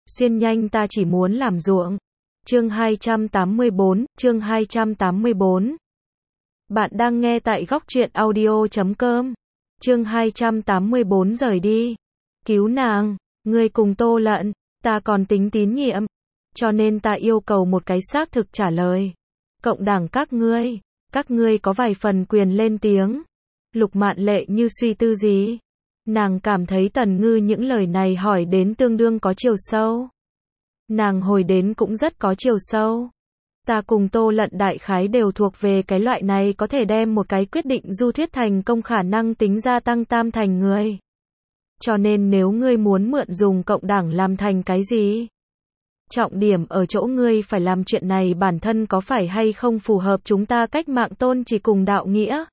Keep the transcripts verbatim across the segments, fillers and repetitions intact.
Xuyên nhanh ta chỉ muốn làm ruộng. Chương hai trăm tám mươi bốn, chương hai trăm tám mươi bốn. Bạn đang nghe tại góc truyện audio chấm com. Chương hai trăm tám mươi bốn rời đi. Cứu nàng, ngươi cùng Tô Lận, ta còn tính tín nhiệm. Cho nên ta yêu cầu một cái xác thực trả lời. Cộng đảng các ngươi, các ngươi có vài phần quyền lên tiếng. Lục Mạn Lệ như suy tư gì. Nàng cảm thấy Tần Ngư những lời này hỏi đến tương đương có chiều sâu. Nàng hồi đến cũng rất có chiều sâu. Ta cùng Tô Lận đại khái đều thuộc về cái loại này có thể đem một cái quyết định du thuyết thành công khả năng tính gia tăng tam thành người. Cho nên nếu ngươi muốn mượn dùng cộng đảng làm thành cái gì? Trọng điểm ở chỗ ngươi phải làm chuyện này bản thân có phải hay không phù hợp chúng ta cách mạng tôn chỉ cùng đạo nghĩa.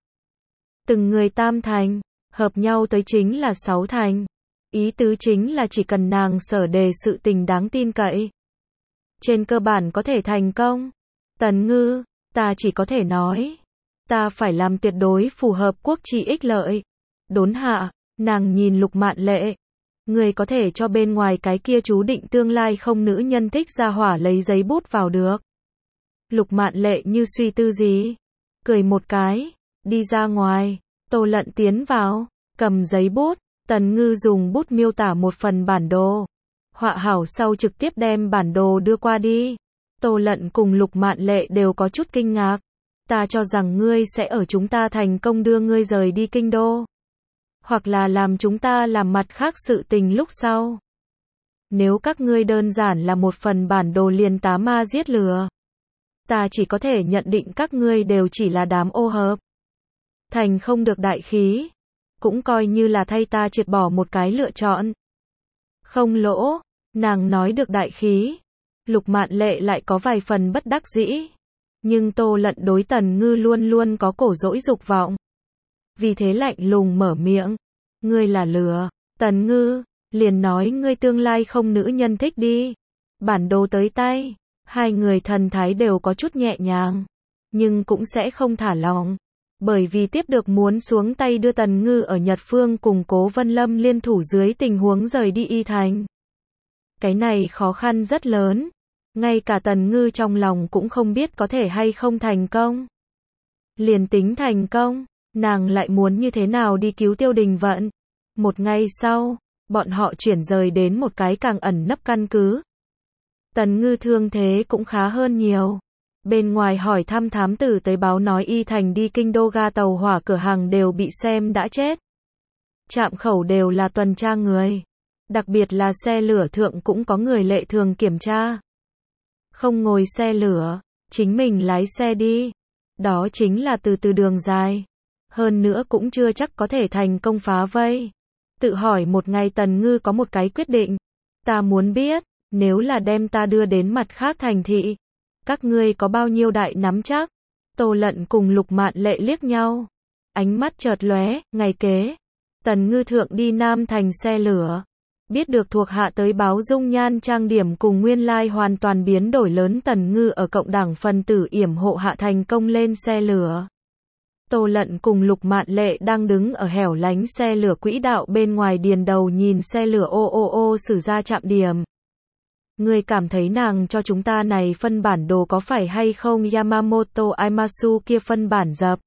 Từng người tam thành, hợp nhau tới chính là sáu thành. Ý tứ chính là chỉ cần nàng sở đề sự tình đáng tin cậy. Trên cơ bản có thể thành công. Tần Ngư, ta chỉ có thể nói. Ta phải làm tuyệt đối phù hợp quốc trị ích lợi. Đốn hạ, nàng nhìn Lục Mạn Lệ. Người có thể cho bên ngoài cái kia chú định tương lai không nữ nhân thích ra hỏa lấy giấy bút vào được. Lục Mạn Lệ như suy tư gì. Cười một cái, đi ra ngoài. Tô Lận tiến vào, cầm giấy bút. Tần Ngư dùng bút miêu tả một phần bản đồ. Họa hảo sau trực tiếp đem bản đồ đưa qua đi. Tô Lận cùng Lục Mạn Lệ đều có chút kinh ngạc. Ta cho rằng ngươi sẽ ở chúng ta thành công đưa ngươi rời đi kinh đô. Hoặc là làm chúng ta làm mặt khác sự tình lúc sau. Nếu các ngươi đơn giản là một phần bản đồ liền tá ma giết lừa. Ta chỉ có thể nhận định các ngươi đều chỉ là đám ô hợp. Thành không được đại khí. Cũng coi như là thay ta triệt bỏ một cái lựa chọn. Không lỗ, nàng nói được đại khí. Lục Mạn Lệ lại có vài phần bất đắc dĩ. Nhưng Tô Lận đối Tần Ngư luôn luôn có cổ dỗi dục vọng. Vì thế lạnh lùng mở miệng. Ngươi là lừa, Tần Ngư, liền nói ngươi tương lai không nữ nhân thích đi. Bản đồ tới tay, hai người thần thái đều có chút nhẹ nhàng. Nhưng cũng sẽ không thả lòng. Bởi vì tiếp được muốn xuống tay đưa Tần Ngư ở Nhật Phương cùng Cố Vân Lâm liên thủ dưới tình huống rời đi Y Thành. Cái này khó khăn rất lớn. Ngay cả Tần Ngư trong lòng cũng không biết có thể hay không thành công. Liền tính thành công, nàng lại muốn như thế nào đi cứu Tiêu Đình Vận. Một ngày sau, bọn họ chuyển rời đến một cái càng ẩn nấp căn cứ. Tần Ngư thương thế cũng khá hơn nhiều. Bên ngoài hỏi thăm thám tử tới báo nói Y Thành đi kinh đô ga tàu hỏa cửa hàng đều bị xem đã chết. Trạm khẩu đều là tuần tra người. Đặc biệt là xe lửa thượng cũng có người lệ thường kiểm tra. Không ngồi xe lửa, chính mình lái xe đi. Đó chính là từ từ đường dài. Hơn nữa cũng chưa chắc có thể thành công phá vây. Tự hỏi một ngày Tần Ngư có một cái quyết định. Ta muốn biết, nếu là đem ta đưa đến mặt khác thành thị. Các ngươi có bao nhiêu đại nắm chắc? Tô Lận cùng Lục Mạn Lệ liếc nhau. Ánh mắt chợt lóe, ngày kế. Tần Ngư thượng đi Nam Thành xe lửa. Biết được thuộc hạ tới báo dung nhan trang điểm cùng nguyên lai hoàn toàn biến đổi lớn Tần Ngư ở cộng đảng phần tử yểm hộ hạ thành công lên xe lửa. Tô Lận cùng Lục Mạn Lệ đang đứng ở hẻo lánh xe lửa quỹ đạo bên ngoài điền đầu nhìn xe lửa ô ô ô xử ra trạm điểm. Ngươi cảm thấy nàng cho chúng ta này phân bản đồ có phải hay không Yamamoto Aimasu kia phân bản dập?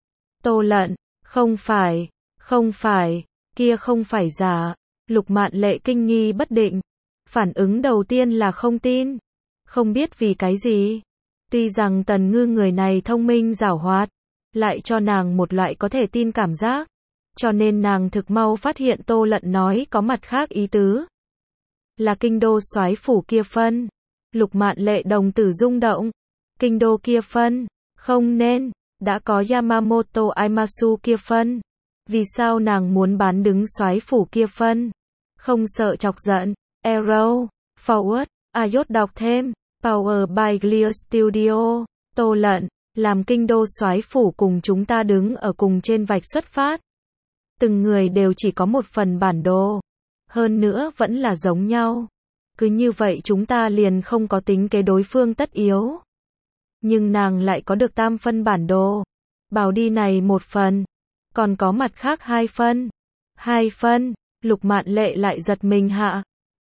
Tô Lận, không phải, không phải, kia không phải giả. Lục Mạn Lệ kinh nghi bất định. Phản ứng đầu tiên là không tin. Không biết vì cái gì. Tuy rằng Tần Ngư người này thông minh giảo hoạt, lại cho nàng một loại có thể tin cảm giác. Cho nên nàng thực mau phát hiện Tô Lận nói có mặt khác ý tứ. Là kinh đô soái phủ kia phân. Lục Mạn Lệ đồng tử rung động. Kinh đô kia phân, không nên, đã có Yamamoto Aimasu kia phân. Vì sao nàng muốn bán đứng soái phủ kia phân? Không sợ chọc giận. Arrow, Forward, Ayot đọc thêm. Power by Clear Studio. Tô Lận, làm kinh đô soái phủ cùng chúng ta đứng ở cùng trên vạch xuất phát. Từng người đều chỉ có một phần bản đồ. Hơn nữa vẫn là giống nhau. Cứ như vậy chúng ta liền không có tính kế đối phương tất yếu. Nhưng nàng lại có được tam phân bản đồ. Bảo đi này một phần. Còn có mặt khác hai phân. Hai phân. Lục Mạn Lệ lại giật mình hạ.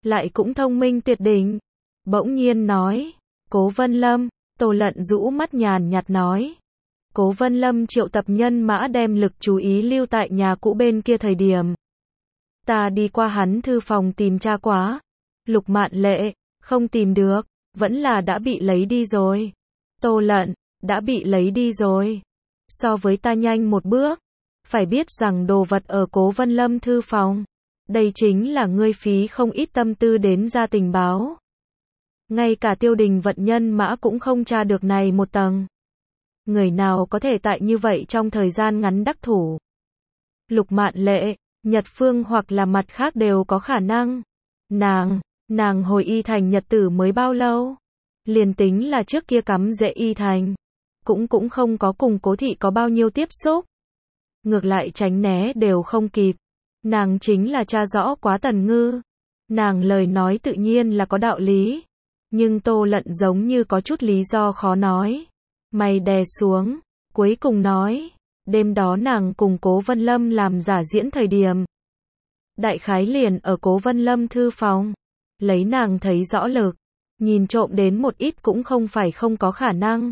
lại cũng thông minh tuyệt đỉnh. Bỗng nhiên nói, Cố Vân Lâm, Tô Lận rũ mắt nhàn nhạt nói. Cố Vân Lâm triệu tập nhân mã đem lực chú ý lưu tại nhà cũ bên kia thời điểm. Ta đi qua hắn thư phòng tìm tra quá. Lục Mạn Lệ, không tìm được, vẫn là đã bị lấy đi rồi. Tô Lận, đã bị lấy đi rồi. So với ta nhanh một bước. Phải biết rằng đồ vật ở Cố Vân Lâm thư phòng. Đây chính là ngươi phí không ít tâm tư đến ra tình báo. Ngay cả Tiêu Đình vận nhân mã cũng không tra được này một tầng. Người nào có thể tại như vậy trong thời gian ngắn đắc thủ. Lục Mạn Lệ, Nhật Phương hoặc là mặt khác đều có khả năng. Nàng, nàng hồi Y Thành nhật tử mới bao lâu? Liền tính là trước kia cắm rễ Y Thành. Cũng cũng không có cùng Cố thị có bao nhiêu tiếp xúc. Ngược lại tránh né đều không kịp. Nàng chính là tra rõ quá Tần Ngư. Nàng lời nói tự nhiên là có đạo lý. Nhưng Tô Lận giống như có chút lý do khó nói. Mày đè xuống, cuối cùng nói. Đêm đó nàng cùng Cố Vân Lâm làm giả diễn thời điểm. Đại khái liền ở Cố Vân Lâm thư phòng. Lấy nàng thấy rõ lực. Nhìn trộm đến một ít cũng không phải không có khả năng.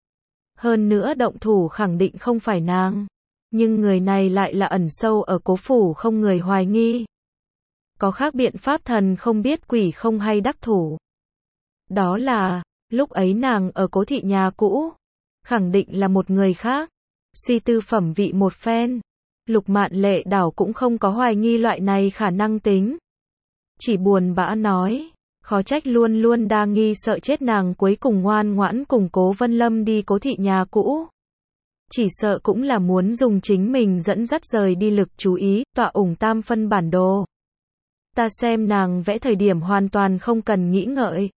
Hơn nữa động thủ khẳng định không phải nàng. Nhưng người này lại là ẩn sâu ở Cố phủ không người hoài nghi. Có khác biện pháp thần không biết quỷ không hay đắc thủ. Đó là, lúc ấy nàng ở Cố thị nhà cũ. Khẳng định là một người khác. Suy tư phẩm vị một phen. Lục Mạn Lệ đảo cũng không có hoài nghi loại này khả năng tính. Chỉ buồn bã nói. Khó trách luôn luôn đa nghi sợ chết nàng cuối cùng ngoan ngoãn cùng Cố Vân Lâm đi Cố thị nhà cũ. Chỉ sợ cũng là muốn dùng chính mình dẫn dắt rời đi lực chú ý, tọa ủng tam phân bản đồ. Ta xem nàng vẽ thời điểm hoàn toàn không cần nghĩ ngợi.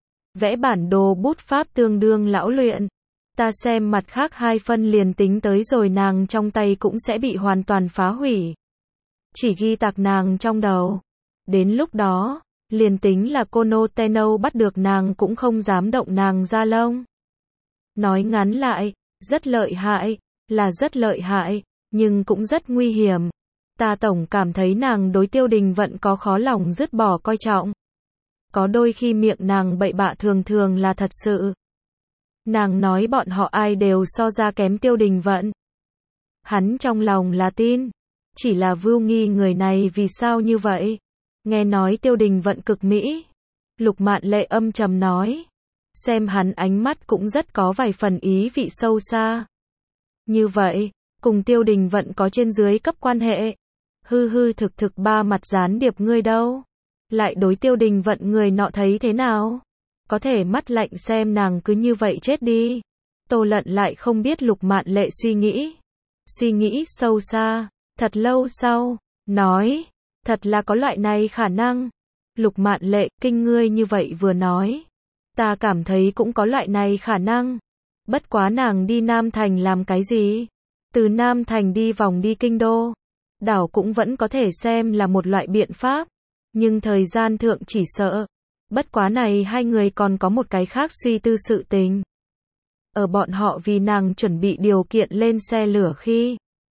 Vẽ bản đồ bút pháp tương đương lão luyện. Ta xem mặt khác hai phân liền tính tới rồi nàng trong tay cũng sẽ bị hoàn toàn phá hủy. Chỉ ghi tạc nàng trong đầu. Đến lúc đó, liền tính là Kono Tenno bắt được nàng cũng không dám động nàng ra lông. Nói ngắn lại, rất lợi hại, là rất lợi hại, nhưng cũng rất nguy hiểm. Ta tổng cảm thấy nàng đối Tiêu Đình Vận có khó lòng dứt bỏ coi trọng. Có đôi khi miệng nàng bậy bạ thường thường là thật sự. Nàng nói bọn họ ai đều so ra kém Tiêu Đình Vận. Hắn trong lòng là tin. Chỉ là vưu nghi người này vì sao như vậy. Nghe nói Tiêu Đình Vận cực mỹ. Lục Mạn Lệ âm trầm nói. Xem hắn ánh mắt cũng rất có vài phần ý vị sâu xa. Như vậy, cùng Tiêu Đình Vận có trên dưới cấp quan hệ. Hư hư thực thực ba mặt gián điệp ngươi đâu. Lại đối Tiêu Đình Vận người nọ thấy thế nào? Có thể mắt lạnh xem nàng cứ như vậy chết đi. Tô Lận lại không biết Lục Mạn Lệ suy nghĩ. Suy nghĩ sâu xa, thật lâu sau, nói, thật là có loại này khả năng. Lục Mạn Lệ, kinh ngươi như vậy vừa nói. Ta cảm thấy cũng có loại này khả năng. Bất quá nàng đi Nam Thành làm cái gì? Từ Nam Thành đi vòng đi Kinh Đô. Đảo cũng vẫn có thể xem là một loại biện pháp. Nhưng thời gian thượng chỉ sợ. Bất quá này hai người còn có một cái khác suy tư sự tình. Ở bọn họ vì nàng chuẩn bị điều kiện lên xe lửa khi.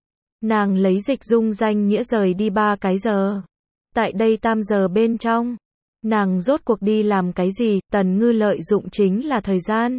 Nàng lấy Dịch Dung danh nghĩa rời đi ba cái giờ. Tại đây tam giờ bên trong. Nàng rốt cuộc đi làm cái gì, Tần Ngư lợi dụng chính là thời gian.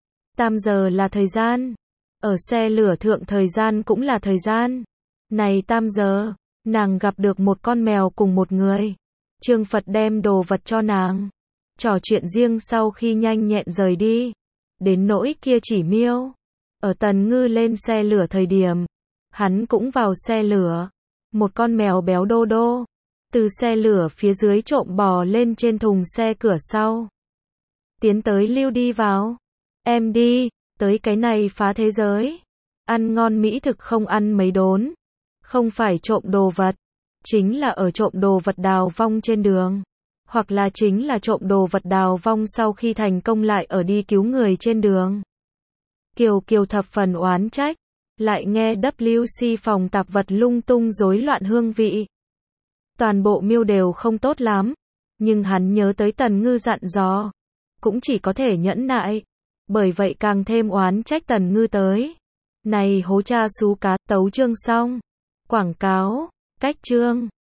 Tam giờ là thời gian. Ở xe lửa thượng thời gian cũng là thời gian. Này tam giờ, nàng gặp được một con mèo cùng một người. Trương Phật đem đồ vật cho nàng. Trò chuyện riêng sau khi nhanh nhẹn rời đi. Đến nỗi kia chỉ miêu. Ở Tần Ngư lên xe lửa thời điểm. Hắn cũng vào xe lửa. Một con mèo béo đô đô. Từ xe lửa phía dưới trộm bò lên trên thùng xe cửa sau. Tiến tới lưu đi vào. Em đi, tới cái này phá thế giới. Ăn ngon mỹ thực không ăn mấy đốn. Không phải trộm đồ vật. Chính là ở trộm đồ vật đào vong trên đường. Hoặc là chính là trộm đồ vật đào vong sau khi thành công lại ở đi cứu người trên đường. Kiều Kiều thập phần oán trách. Lại nghe W C phòng tạp vật lung tung rối loạn hương vị. Toàn bộ miêu đều không tốt lắm. Nhưng hắn nhớ tới Tần Ngư dặn dò. Cũng chỉ có thể nhẫn nại. Bởi vậy càng thêm oán trách Tần Ngư tới. Này hố cha xú cá, tấu chương xong. Quảng cáo, cách chương.